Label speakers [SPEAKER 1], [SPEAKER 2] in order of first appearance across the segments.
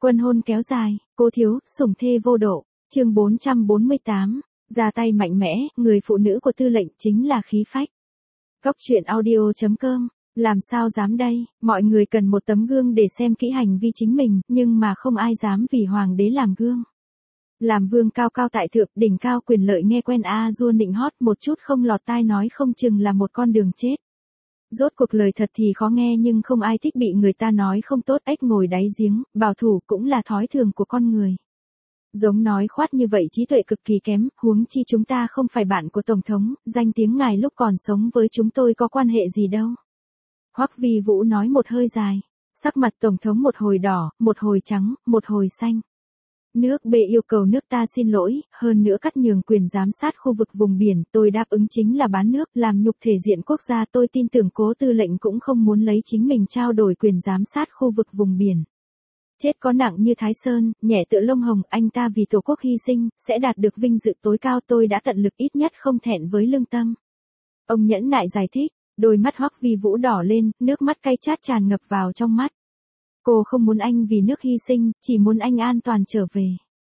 [SPEAKER 1] Quân hôn kéo dài, cố thiếu, sủng thê vô độ. Chương 448, ra tay mạnh mẽ, người phụ nữ của tư lệnh chính là khí phách. Cốc truyện audio.com, làm sao dám đây, mọi người cần một tấm gương để xem kỹ hành vi chính mình, nhưng mà không ai dám vì hoàng đế làm gương. Làm vương cao cao tại thượng, đỉnh cao quyền lợi nghe quen dua nịnh hót một chút không lọt tai nói không chừng là một con đường chết. Rốt cuộc lời thật thì khó nghe nhưng không ai thích bị người ta nói không tốt, ếch ngồi đáy giếng, bảo thủ cũng là thói thường của con người. Giống nói khoát như vậy trí tuệ cực kỳ kém, huống chi chúng ta không phải bạn của Tổng thống, danh tiếng ngài lúc còn sống với chúng tôi có quan hệ gì đâu. Hoắc Vi Vũ nói một hơi dài, sắc mặt Tổng thống một hồi đỏ, một hồi trắng, một hồi xanh. Nước B yêu cầu nước ta xin lỗi, hơn nữa cắt nhường quyền giám sát khu vực vùng biển, tôi đáp ứng chính là bán nước, làm nhục thể diện quốc gia, tôi tin tưởng cố tư lệnh cũng không muốn lấy chính mình trao đổi quyền giám sát khu vực vùng biển. Chết có nặng như Thái Sơn, nhẹ tựa lông hồng, anh ta vì Tổ quốc hy sinh, sẽ đạt được vinh dự tối cao, tôi đã tận lực ít nhất không thẹn với lương tâm. Ông nhẫn nại giải thích, đôi mắt Hoắc Vi Vũ đỏ lên, nước mắt cay chát tràn ngập vào trong mắt. Cô không muốn anh vì nước hy sinh, chỉ muốn anh an toàn trở về.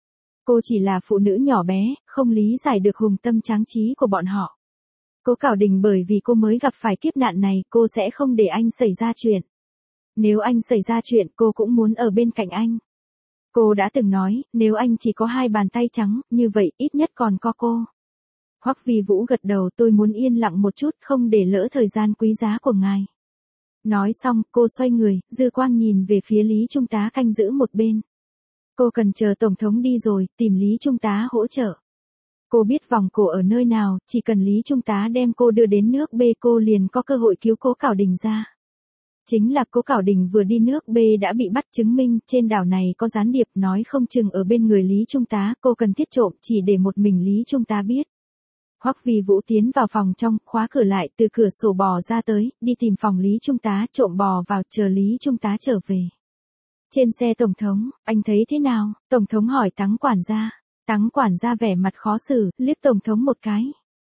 [SPEAKER 1] Cô chỉ là phụ nữ nhỏ bé, không lý giải được hùng tâm tráng trí của bọn họ. Cố Cảo Đình bởi vì cô mới gặp phải kiếp nạn này, cô sẽ không để anh xảy ra chuyện. Nếu anh xảy ra chuyện, cô cũng muốn ở bên cạnh anh. Cô đã từng nói, nếu anh chỉ có hai bàn tay trắng, như vậy ít nhất còn có cô. Hoắc Vi Vũ gật đầu, tôi muốn yên lặng một chút, không để lỡ thời gian quý giá của ngài. Nói xong, cô xoay người, dư quang nhìn về phía Lý Trung tá canh giữ một bên. Cô cần chờ Tổng thống đi rồi, tìm Lý Trung tá hỗ trợ. Cô biết vòng cổ ở nơi nào, chỉ cần Lý Trung tá đem cô đưa đến nước B cô liền có cơ hội cứu Cố Cảo Đình ra. Chính là Cố Cảo Đình vừa đi nước B đã bị bắt, chứng minh trên đảo này có gián điệp, nói không chừng ở bên người Lý Trung tá, cô cần thiết trộm chỉ để một mình Lý Trung tá biết. Hoắc Vi Vũ tiến vào phòng trong, khóa cửa lại, từ cửa sổ bò ra tới, đi tìm phòng Lý Trung tá, trộm bò vào, chờ Lý Trung tá trở về. Trên xe Tổng thống, anh thấy thế nào? Tổng thống hỏi Tắng quản gia. Tắng quản gia vẻ mặt khó xử, liếc Tổng thống một cái.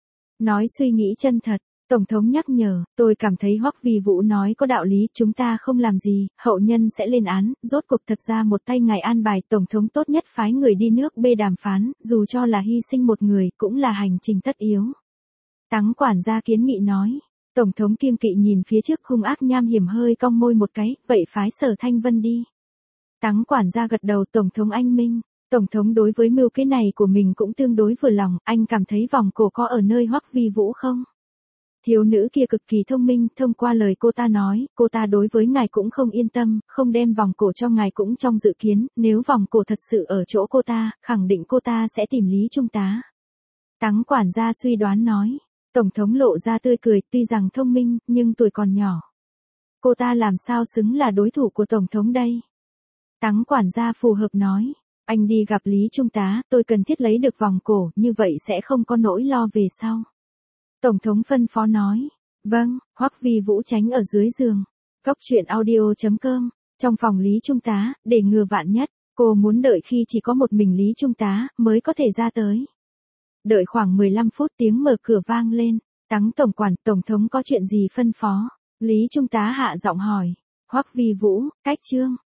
[SPEAKER 1] Nói suy nghĩ chân thật. Tổng thống nhắc nhở, tôi cảm thấy Hoắc Vi Vũ nói có đạo lý, chúng ta không làm gì, hậu nhân sẽ lên án, rốt cuộc thật ra một tay ngài an bài, Tổng thống tốt nhất phái người đi nước B đàm phán, dù cho là hy sinh một người, cũng là hành trình tất yếu. Tắng quản gia kiến nghị nói, Tổng thống kiêng kỵ nhìn phía trước hung ác nham hiểm hơi cong môi một cái, vậy phái Sở Thanh Vân đi. Tắng quản gia gật đầu, Tổng thống anh minh. Tổng thống đối với mưu kế này của mình cũng tương đối vừa lòng, anh cảm thấy vòng cổ có ở nơi Hoắc Vi Vũ không? Thiếu nữ kia cực kỳ thông minh, thông qua lời cô ta nói, cô ta đối với ngài cũng không yên tâm, không đem vòng cổ cho ngài cũng trong dự kiến, nếu vòng cổ thật sự ở chỗ cô ta, khẳng định cô ta sẽ tìm Lý Trung tá. Tắng quản gia suy đoán nói, Tổng thống lộ ra tươi cười, tuy rằng thông minh, nhưng tuổi còn nhỏ. Cô ta làm sao xứng là đối thủ của Tổng thống đây? Tắng quản gia phù hợp nói, anh đi gặp Lý Trung tá, tôi cần thiết lấy được vòng cổ, như vậy sẽ không có nỗi lo về sau. Tổng thống phân phó nói, vâng. Hoắc Vi Vũ tránh ở dưới giường. Cốc truyện audio.com, trong phòng Lý Trung tá, để ngừa vạn nhất, cô muốn đợi khi chỉ có một mình Lý Trung tá, mới có thể ra tới. Đợi khoảng 15 phút tiếng mở cửa vang lên, Tắng tổng quản, Tổng thống có chuyện gì phân phó? Lý Trung tá hạ giọng hỏi, Hoắc Vi Vũ, cách chương.